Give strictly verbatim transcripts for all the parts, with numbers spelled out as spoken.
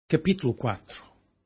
Capítulo quatro.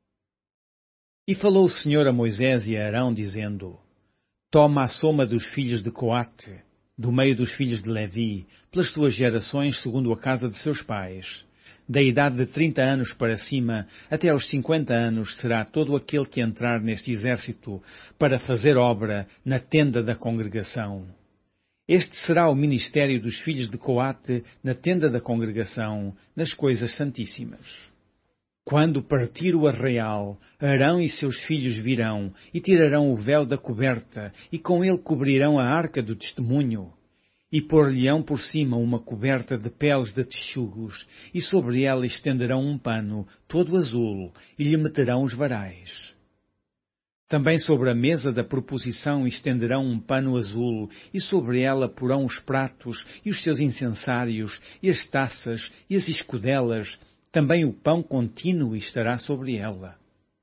E falou o Senhor a Moisés e a Arão, dizendo: Toma a soma dos filhos de Coate, do meio dos filhos de Levi, pelas tuas gerações, segundo a casa de seus pais. Da idade de trinta anos para cima, até aos cinquenta anos, será todo aquele que entrar neste exército para fazer obra na tenda da congregação. Este será o ministério dos filhos de Coate na tenda da congregação, nas coisas santíssimas. Quando partir o arraial, Arão e seus filhos virão, e tirarão o véu da coberta, e com ele cobrirão a arca do testemunho. E pôr-lhe-ão por cima uma coberta de peles de texugos, e sobre ela estenderão um pano, todo azul, e lhe meterão os varais. Também sobre a mesa da proposição estenderão um pano azul, e sobre ela porão os pratos, e os seus incensários, e as taças, e as escudelas. Também o pão contínuo estará sobre ela.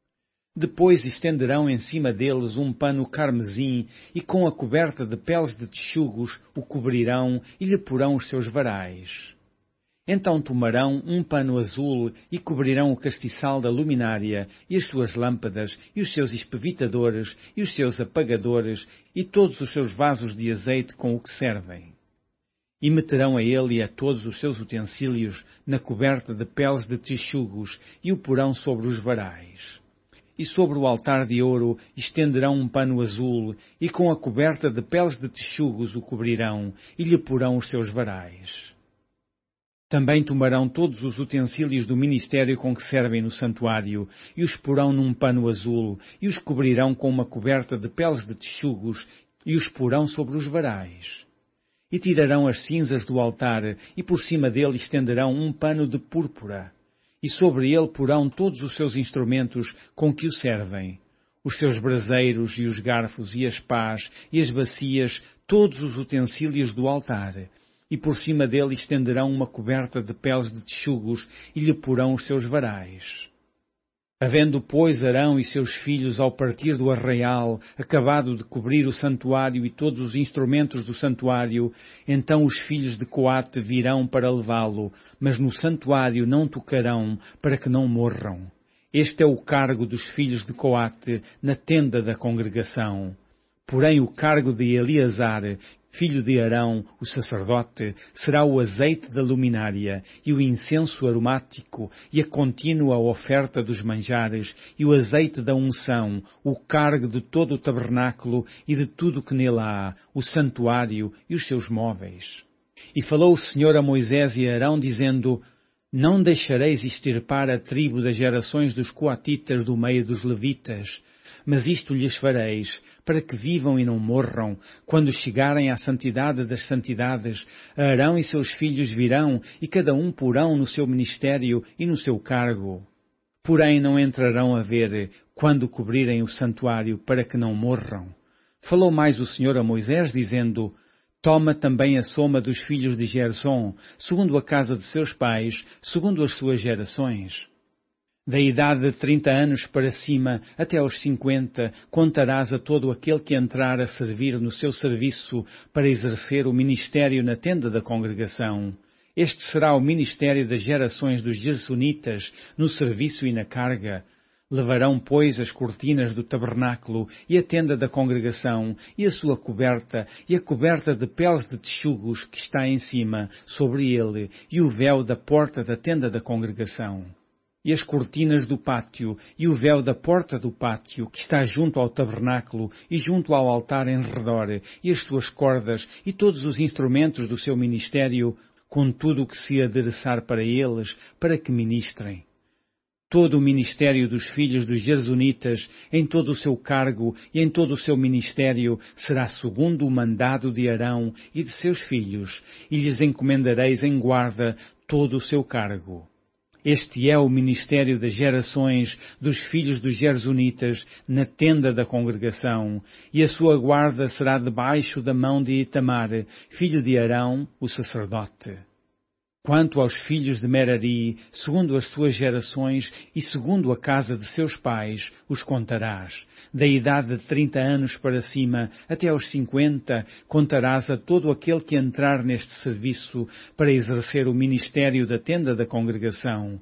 Depois estenderão em cima deles um pano carmesim, e com a coberta de peles de texugos o cobrirão e lhe porão os seus varais. Então tomarão um pano azul e cobrirão o castiçal da luminária, e as suas lâmpadas, e os seus espevitadores, e os seus apagadores, e todos os seus vasos de azeite com o que servem. E meterão a ele e a todos os seus utensílios na coberta de peles de texugos, e o porão sobre os varais. E sobre o altar de ouro estenderão um pano azul, e com a coberta de peles de texugos o cobrirão, e lhe porão os seus varais. Também tomarão todos os utensílios do ministério com que servem no santuário, e os porão num pano azul, e os cobrirão com uma coberta de peles de texugos, e os porão sobre os varais. E tirarão as cinzas do altar, e por cima dele estenderão um pano de púrpura. E sobre ele porão todos os seus instrumentos com que o servem, os seus braseiros, e os garfos, e as pás, e as bacias, todos os utensílios do altar. E por cima dele estenderão uma coberta de peles de texugos, e lhe porão os seus varais. Havendo, pois, Arão e seus filhos, ao partir do arraial, acabado de cobrir o santuário e todos os instrumentos do santuário, então os filhos de Coate virão para levá-lo, mas no santuário não tocarão, para que não morram. Este é o cargo dos filhos de Coate na tenda da congregação. Porém o cargo de Eleazar, filho de Arão, o sacerdote, será o azeite da luminária, e o incenso aromático, e a contínua oferta dos manjares, e o azeite da unção, o cargo de todo o tabernáculo e de tudo que nele há, o santuário e os seus móveis. E falou o Senhor a Moisés e a Arão, dizendo: Não deixareis extirpar a tribo das gerações dos coatitas do meio dos levitas, mas isto lhes fareis, para que vivam e não morram. Quando chegarem à santidade das santidades, Arão e seus filhos virão, e cada um porão no seu ministério e no seu cargo. Porém não entrarão a ver, quando cobrirem o santuário, para que não morram. Falou mais o Senhor a Moisés, dizendo: Toma também a soma dos filhos de Gersom, segundo a casa de seus pais, segundo as suas gerações. Da idade de trinta anos para cima, até aos cinquenta, contarás a todo aquele que entrar a servir no seu serviço para exercer o ministério na tenda da congregação. Este será o ministério das gerações dos Gersonitas, no serviço e na carga. Levarão, pois, as cortinas do tabernáculo e a tenda da congregação, e a sua coberta, e a coberta de peles de texugos que está em cima, sobre ele, e o véu da porta da tenda da congregação. E as cortinas do pátio, e o véu da porta do pátio, que está junto ao tabernáculo, e junto ao altar em redor, e as suas cordas, e todos os instrumentos do seu ministério, com tudo o que se adereçar para eles, para que ministrem. Todo o ministério dos filhos dos Gersonitas, em todo o seu cargo e em todo o seu ministério, será segundo o mandado de Arão e de seus filhos, e lhes encomendareis em guarda todo o seu cargo. Este é o ministério das gerações dos filhos dos Gersonitas na tenda da congregação, e a sua guarda será debaixo da mão de Itamar, filho de Arão, o sacerdote. Quanto aos filhos de Merari, segundo as suas gerações e segundo a casa de seus pais, os contarás. Da idade de trinta anos para cima, até aos cinquenta, contarás a todo aquele que entrar neste serviço para exercer o ministério da tenda da congregação.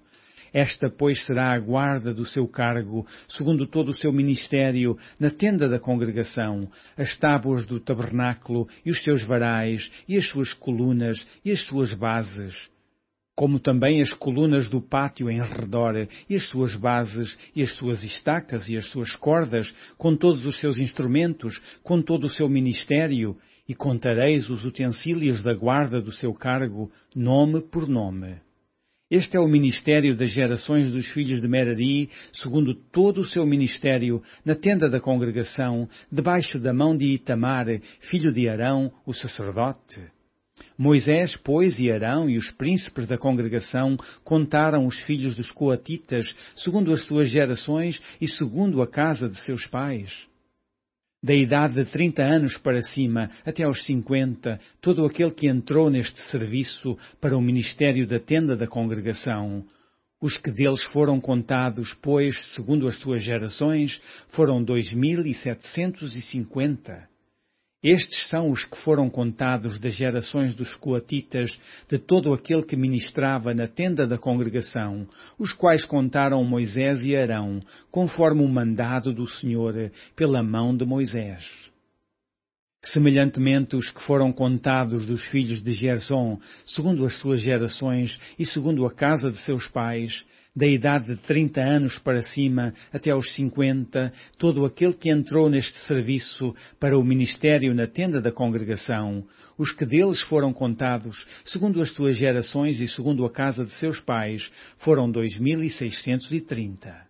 Esta, pois, será a guarda do seu cargo, segundo todo o seu ministério, na tenda da congregação, as tábuas do tabernáculo e os seus varais, e as suas colunas e as suas bases, como também as colunas do pátio em redor, e as suas bases, e as suas estacas, e as suas cordas, com todos os seus instrumentos, com todo o seu ministério, e contareis os utensílios da guarda do seu cargo, nome por nome. Este é o ministério das gerações dos filhos de Merari, segundo todo o seu ministério, na tenda da congregação, debaixo da mão de Itamar, filho de Arão, o sacerdote. Moisés, pois, e Arão e os príncipes da congregação contaram os filhos dos coatitas, segundo as suas gerações e segundo a casa de seus pais. Da idade de trinta anos para cima, até aos cinquenta, todo aquele que entrou neste serviço para o ministério da tenda da congregação. Os que deles foram contados, pois, segundo as suas gerações, foram dois mil e setecentos e cinquenta. Estes são os que foram contados das gerações dos coatitas, de todo aquele que ministrava na tenda da congregação, os quais contaram Moisés e Arão, conforme o mandado do Senhor, pela mão de Moisés. Semelhantemente, os que foram contados dos filhos de Gersom, segundo as suas gerações e segundo a casa de seus pais, da idade de trinta anos para cima até aos cinquenta, todo aquele que entrou neste serviço para o ministério na tenda da congregação, os que deles foram contados, segundo as suas gerações e segundo a casa de seus pais, foram dois mil e seiscentos e trinta.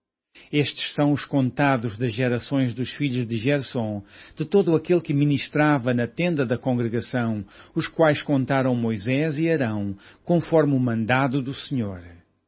Estes são os contados das gerações dos filhos de Gersom, de todo aquele que ministrava na tenda da congregação, os quais contaram Moisés e Arão, conforme o mandado do Senhor.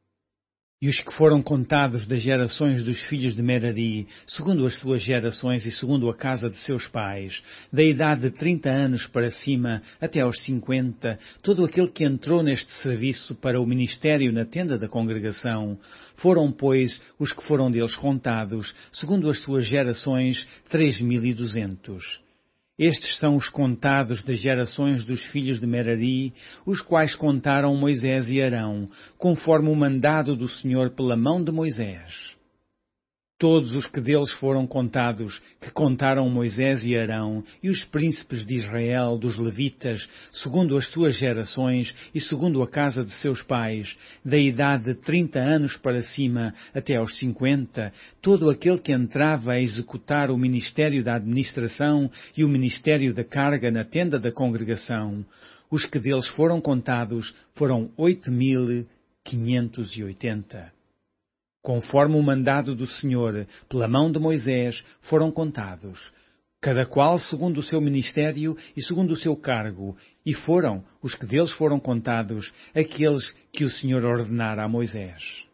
E os que foram contados das gerações dos filhos de Merari, segundo as suas gerações e segundo a casa de seus pais, da idade de trinta anos para cima até aos cinquenta, todo aquele que entrou neste serviço para o ministério na tenda da congregação, foram, pois, os que foram deles contados, segundo as suas gerações, três mil e duzentos. Estes são os contados das gerações dos filhos de Merari, os quais contaram Moisés e Arão, conforme o mandado do Senhor pela mão de Moisés. Todos os que deles foram contados, que contaram Moisés e Arão, e os príncipes de Israel, dos levitas, segundo as suas gerações e segundo a casa de seus pais, da idade de trinta anos para cima até aos cinquenta, todo aquele que entrava a executar o ministério da administração e o ministério da carga na tenda da congregação, os que deles foram contados foram oito mil quinhentos e oitenta. Conforme o mandado do Senhor, pela mão de Moisés, foram contados, cada qual segundo o seu ministério e segundo o seu cargo, e foram, os que deles foram contados, aqueles que o Senhor ordenara a Moisés.